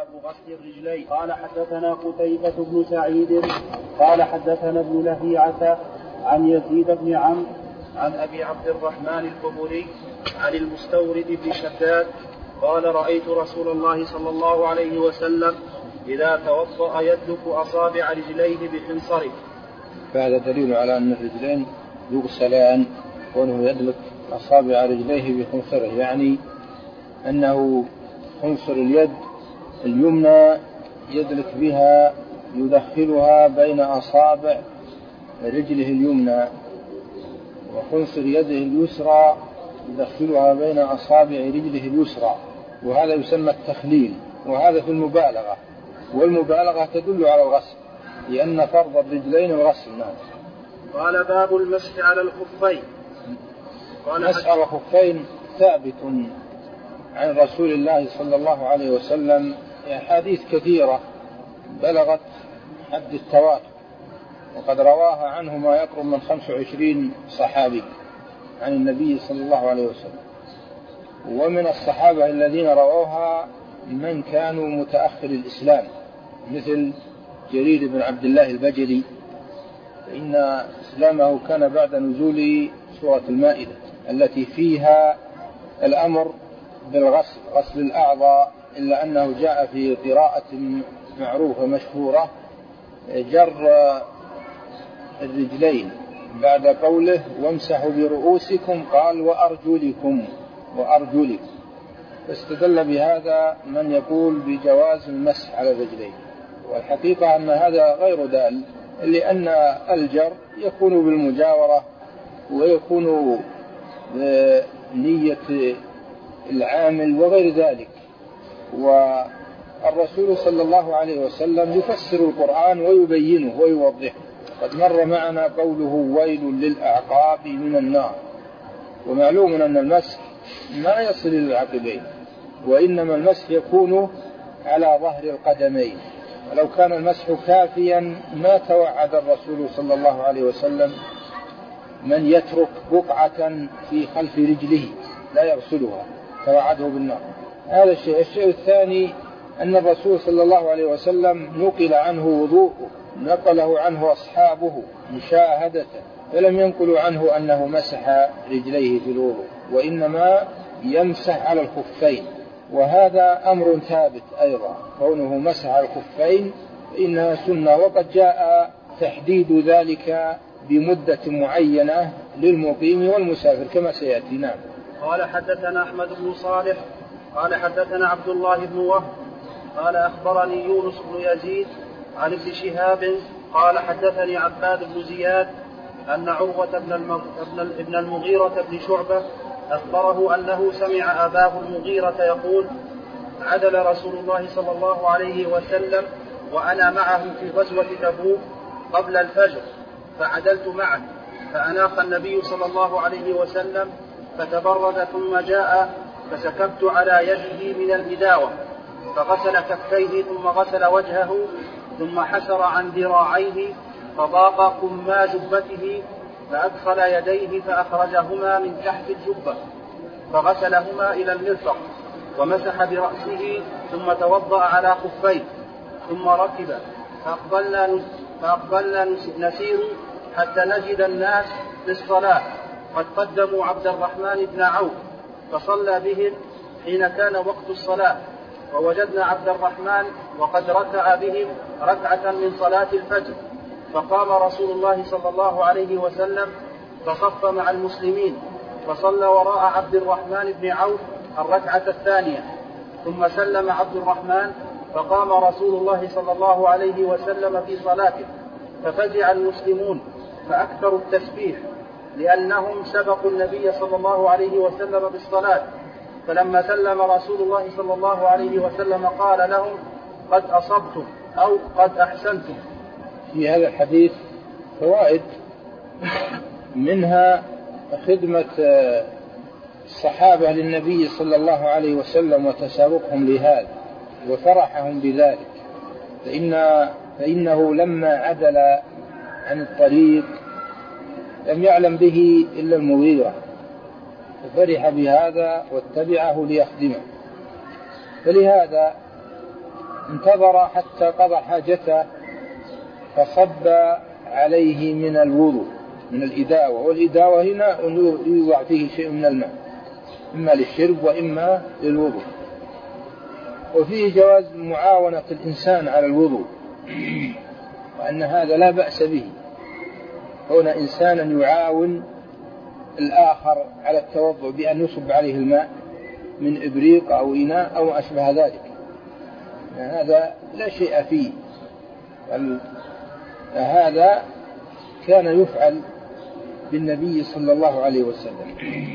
باب غسل الرجلين. قال حدثنا قتيبة بن سعيد قال حدثنا ابن لهيعة عن يزيد بن عمرو عن أبي عبد الرحمن القبوري عن المستورد بن شداد قال رأيت رسول الله صلى الله عليه وسلم إذا توضأ يدلك أصابع رجليه بخنصره. فهذا دليل على أن الرجلين يغسلان، وأنه يدلك أصابع رجليه بخنصره، يعني أنه خنصر اليد اليمنى يدلك بها، يدخلها بين أصابع رجله اليمنى، وخنصر يده اليسرى يدخلها بين أصابع رجله اليسرى، وهذا يسمى التخليل، وهذا في المبالغة، والمبالغة تدل على الغسل، لأن فرض الرجلين الغسل. نعم. قال باب المسح على الخفين. مسح على الخفين ثابت عن رسول الله صلى الله عليه وسلم أحاديث كثيرة بلغت حد التواتر، وقد رواها عنه ما يقرب من 25 صحابي عن النبي صلى الله عليه وسلم. ومن الصحابة الذين رواها من كانوا متأخر الإسلام مثل جرير بن عبد الله البجلي، فإن إسلامه كان بعد نزول سورة المائدة التي فيها الأمر بالغسل، غسل الأعضاء، إلا أنه جاء في قراءة معروفة مشهورة جر الرجلين بعد قوله وامسحوا برؤوسكم قال وأرجلكم، فاستدل بهذا من يقول بجواز المسح على الرجلين، والحقيقة أن هذا غير دال، لأن الجر يكون بالمجاورة ويكون بنية العامل وغير ذلك. والرسول صلى الله عليه وسلم يفسر القرآن ويبينه ويوضحه. قد مر معنا قوله ويل للأعقاب من النار، ومعلوم أن المسح ما يصل إلى العقبين، وإنما المسح يكون على ظهر القدمين، ولو كان المسح كافيا ما توعد الرسول صلى الله عليه وسلم من يترك بقعة في خلف رجله لا يغسلها، توعده بالنار. هذا الشيء. الشيء الثاني أن الرسول صلى الله عليه وسلم نقل عنه وضوءه، نقله عنه أصحابه مشاهدته، فلم ينقلوا عنه أنه مسح رجليه في الوضوء، وإنما يمسح على الخفين، وهذا أمر ثابت أيضا، كونه مسح على الخفين إنها سنة، وقد جاء تحديد ذلك بمدة معينة للمقيم والمسافر كما سيأتي. نعم. قال حدثنا أحمد بن صالح قال حدثنا عبد الله بن وهب قال أخبرني يونس بن يزيد عن ابن شهاب قال حدثني عباد بن زياد أن عروة بن المغيرة بن شعبة أخبره أنه سمع أباه المغيرة يقول عدل رسول الله صلى الله عليه وسلم وأنا معه في غزوة تبوك قبل الفجر، فعدلت معه، فأناخ النبي صلى الله عليه وسلم فتبرد ثم جاء فسكبت على يده من الإداوة، فغسل كفيه ثم غسل وجهه ثم حسر عن ذراعيه فضاق كما جبته، فأدخل يديه فأخرجهما من تحت الجبة فغسلهما إلى المرفق ومسح برأسه ثم توضأ على خفيه ثم ركب، فأقبلنا نسير حتى نجد الناس بالصلاة قد قدموا عبد الرحمن بن عوف فصلى بهم حين كان وقت الصلاة، ووجدنا عبد الرحمن وقد ركع بهم ركعة من صلاة الفجر، فقام رسول الله صلى الله عليه وسلم فصف مع المسلمين فصلى وراء عبد الرحمن بن عوف الركعة الثانية، ثم سلم عبد الرحمن فقام رسول الله صلى الله عليه وسلم في صلاته، ففزع المسلمون فأكثروا التسبيح لأنهم سبقوا النبي صلى الله عليه وسلم بالصلاة، فلما سلم رسول الله صلى الله عليه وسلم قال لهم قد أصبتم أو قد أحسنتم. في هذا الحديث فوائد، منها خدمة الصحابة للنبي صلى الله عليه وسلم وتسابقهم لهذا وفرحهم بذلك، فإنه لما عدل عن الطريق لم يعلم به إلا المغيرة، ففرح بهذا واتبعه ليخدمه، فلهذا انتظر حتى قضى حاجته فصب عليه من الوضوء من الإداوة، والإداوة هنا يوضع فيه شيء من الماء إما للشرب وإما للوضوء. وفيه جواز معاونة الإنسان على الوضوء، وأن هذا لا بأس به، هنا إنسانا يعاون الآخر على التوضؤ بأن يصب عليه الماء من إبريق أو إناء أو أشبه ذلك، هذا لا شيء فيه، هذا كان يفعل بالنبي صلى الله عليه وسلم.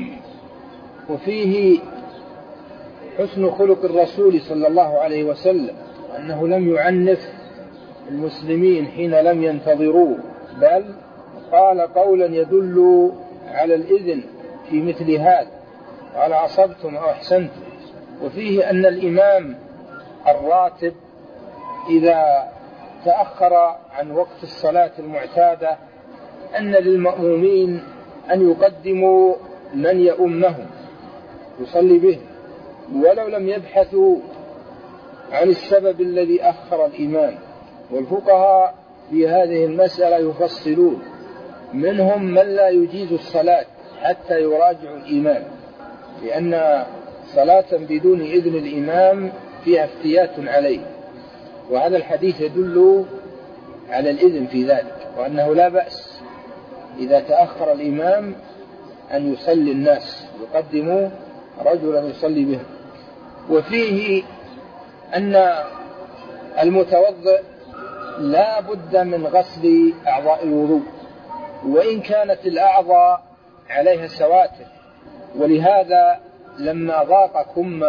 وفيه حسن خلق الرسول صلى الله عليه وسلم، أنه لم يعنف المسلمين حين لم ينتظروه، بل قال قولا يدل على الإذن في مثل هذا، قال عصبتم أو أحسنتم. وفيه أن الإمام الراتب إذا تأخر عن وقت الصلاة المعتادة أن للمأمومين أن يقدموا من يؤمهم يصلي به، ولو لم يبحثوا عن السبب الذي أخر الإمام. والفقهاء في هذه المسألة يفصلون، منهم من لا يجيز الصلاة حتى يراجع الإمام، لأن صلاة بدون إذن الإمام فيها افتيات عليه، وهذا الحديث يدل على الإذن في ذلك، وأنه لا بأس إذا تأخر الإمام أن يصلي الناس، يقدموا رجلا يصلي به. وفيه أن المتوضئ لا بد من غسل أعضاء الوضوء، وإن كانت الأعضاء عليها سواتر، ولهذا لما ضاق كم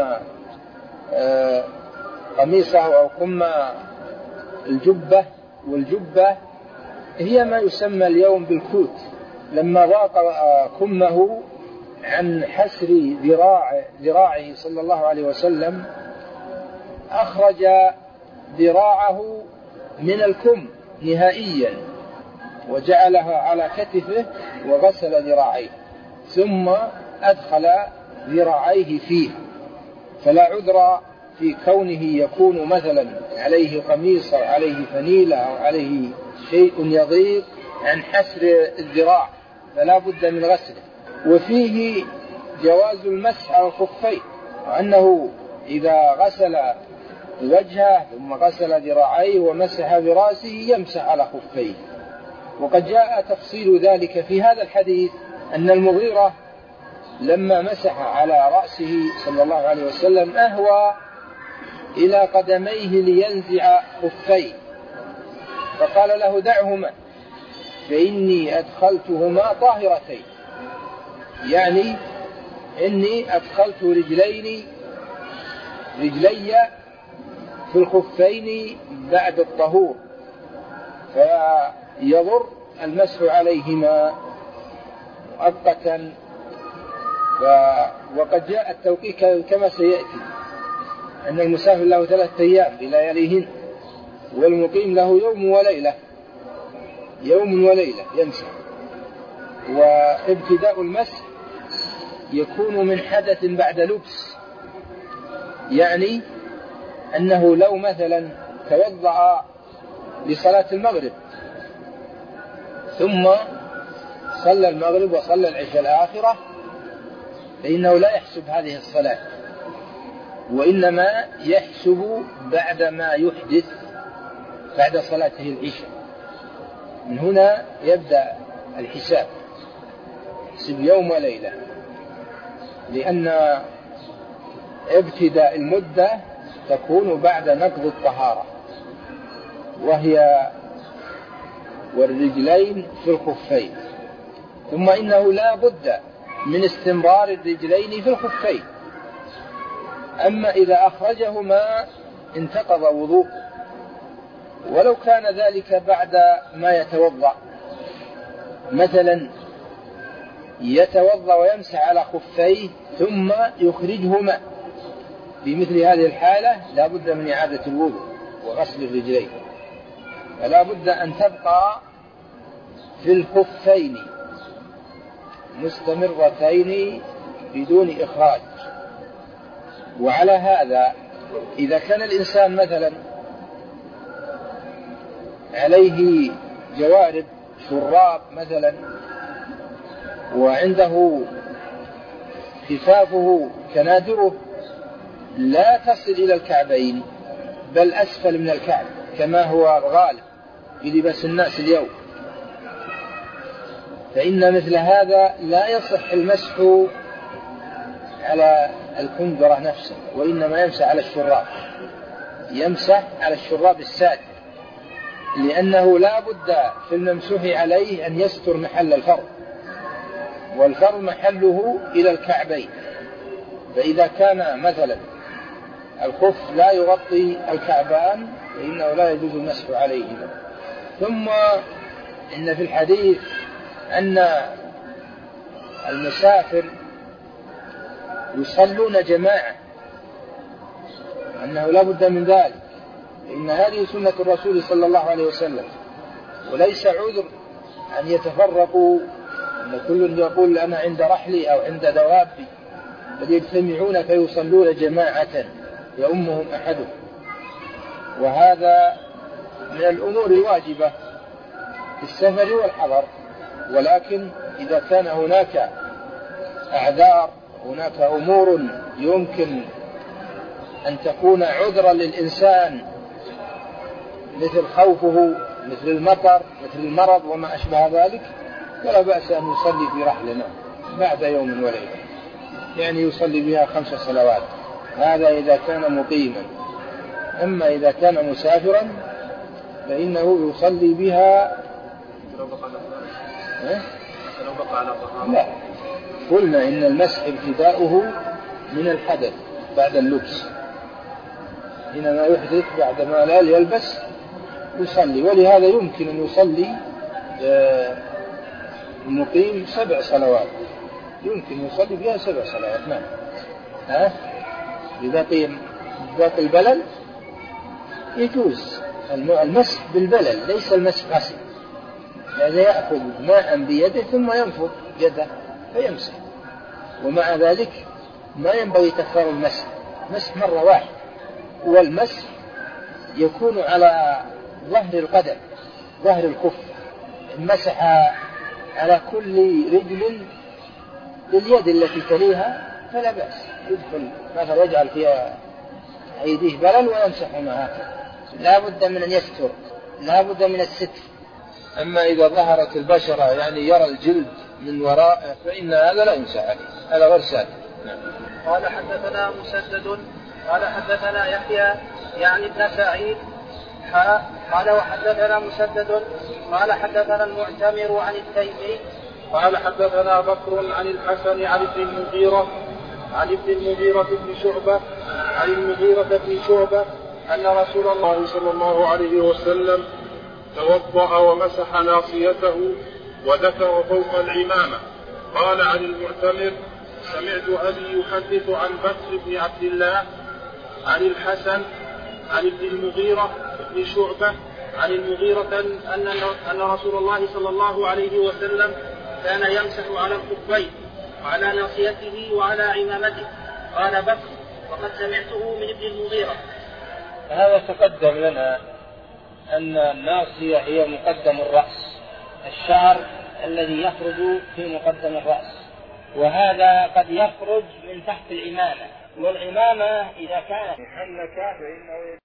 قميصه أو كم الجبة، والجبة هي ما يسمى اليوم بالكوت، لما ضاق كمه عن حسر ذراعه صلى الله عليه وسلم أخرج ذراعه من الكم نهائيا وجعلها على كتفه وغسل ذراعيه، ثم أدخل ذراعيه فيه، فلا عذر في كونه يكون مثلا عليه قميص أو عليه فنيلة أو عليه شيء يضيق عن حسر الذراع، فلا بد من غسله. وفيه جواز المسح على الخفين، وأنه إذا غسل وجهه ثم غسل ذراعيه ومسح براسه يمسح على خفيه. وقد جاء تفصيل ذلك في هذا الحديث، أن المغيرة لما مسح على رأسه صلى الله عليه وسلم أهوى إلى قدميه لينزع خفيه، فقال له دعهما فإني أدخلتهما طاهرتين، يعني إني أدخلت رجلي في الخفين بعد الطهور، فيضر المسح عليهما مؤقتا. وقد جاء التوقيت كما سيأتي، أن المسافر له 3 أيام بلياليهن، والمقيم له يوم وليلة يمسح. وابتداء المسح يكون من حدث بعد لبس، يعني أنه لو مثلا توضأ لصلاة المغرب ثم صلى المغرب وصلى العشاء الآخرة فإنه لا يحسب هذه الصلاة، وإنما يحسب بعد ما يحدث بعد صلاته العشاء، من هنا يبدأ الحساب، يحسب يوم وليلة، لأن ابتداء المدة تكون بعد نقض الطهارة، وهي والرجلين في الخفين. ثم إنه لا بد من استمرار الرجلين في الخفين، أما إذا أخرجهما انتقض وضوء، ولو كان ذلك بعد ما يتوضأ، مثلا يتوضأ ويمسح على خفيه ثم يخرجهما، في مثل هذه الحالة لا بد من إعادة الوضوء وغسل الرجلين، فلا بد أن تبقى في الخفين مستمرتين بدون إخراج. وعلى هذا إذا كان الإنسان مثلا عليه جوارب شراب مثلا وعنده كفافه كنادره لا تصل إلى الكعبين بل أسفل من الكعب كما هو الغالب في لباس الناس اليوم، فإن مثل هذا لا يصح المسح على الكندرة نفسه، وإنما يمسح على الشراب، يمسح على الشراب الساد، لأنه لا بد في الممسوح عليه أن يستر محل الفرض، والفرض محله إلى الكعبين. فإذا كان مثلا الخف لا يغطي الكعبان فإنه لا يجوز المسح عليه. ثم إن في الحديث أن المسافر يصلون جماعة، أنه لا بد من ذلك، إن هذه سنة الرسول صلى الله عليه وسلم، وليس عذر أن يتفرقوا، أن كل يقول أنا عند رحلي أو عند دوابي، بل يجتمعون فيصلون جماعة يؤمهم أحدهم، وهذا من الأمور الواجبة في السفر والحضر. ولكن إذا كان هناك أعذار، هناك أمور يمكن أن تكون عذرا للإنسان مثل خوفه، مثل المطر، مثل المرض وما أشبه ذلك، فلا بأس أن يصلي في رحلنا بعد يوم وليلة، يعني يصلي بها 5 صلوات، هذا إذا كان مقيما. أما إذا كان مسافرا فإنه يصلي بها لا، قلنا إن المسح ابتداؤه من الحدث بعد اللبس، حينما يحدث بعد ما لا يلبس يصلي، ولهذا يمكن أن يصلي المقيم 7 صلوات، يمكن يصلي بها 7 صلوات. نعم. إذا باقي البلل يجوز المسح بالبلل، ليس المسح غسل، لأنه يأخذ ماء بيده ثم ينفض يده فيمسح، ومع ذلك ما ينبغي تكرار المسح، مسح مرة واحدة، والمسح يكون على ظهر القدم، ظهر الكف، مسح على كل رجل لليد التي تليها فلا بأس، يدخل مثلا يجعل فيها أيديه بلل ويمسحها هكذا، لا بد من أن يستر، لا بد من الستر. أما إذا ظهرت البشرة يعني يرى الجلد من وراء فإن هذا لا يمسح عليه، هذا غير ساتر. قال حدثنا مسدد قال حدثنا يحيى يعني ابن سعيد قال وحدثنا مسدد قال حدثنا المعتمر عن التيمي قال حدثنا بكر عن الحسن عن ابن المغيرة بن شعبة أن رسول الله صلى الله عليه وسلم توضأ ومسح ناصيته وذكر فوق العمامة. قال عن المعتمر سمعت أبي يحدث عن بكر بن عبد الله عن الحسن عن ابن المغيرة بن شعبة عن المغيرة أن رسول الله صلى الله عليه وسلم كان يمسح على الخفين وعلى ناصيته وعلى عمامته. قال بكر وقد سمعته من ابن المغيرة. هذا تقدم لنا أن الناصية هي مقدم الرأس، الشعر الذي يخرج في مقدم الرأس، وهذا قد يخرج من تحت العمامة، والعمامة إذا كانت محنكة فإنه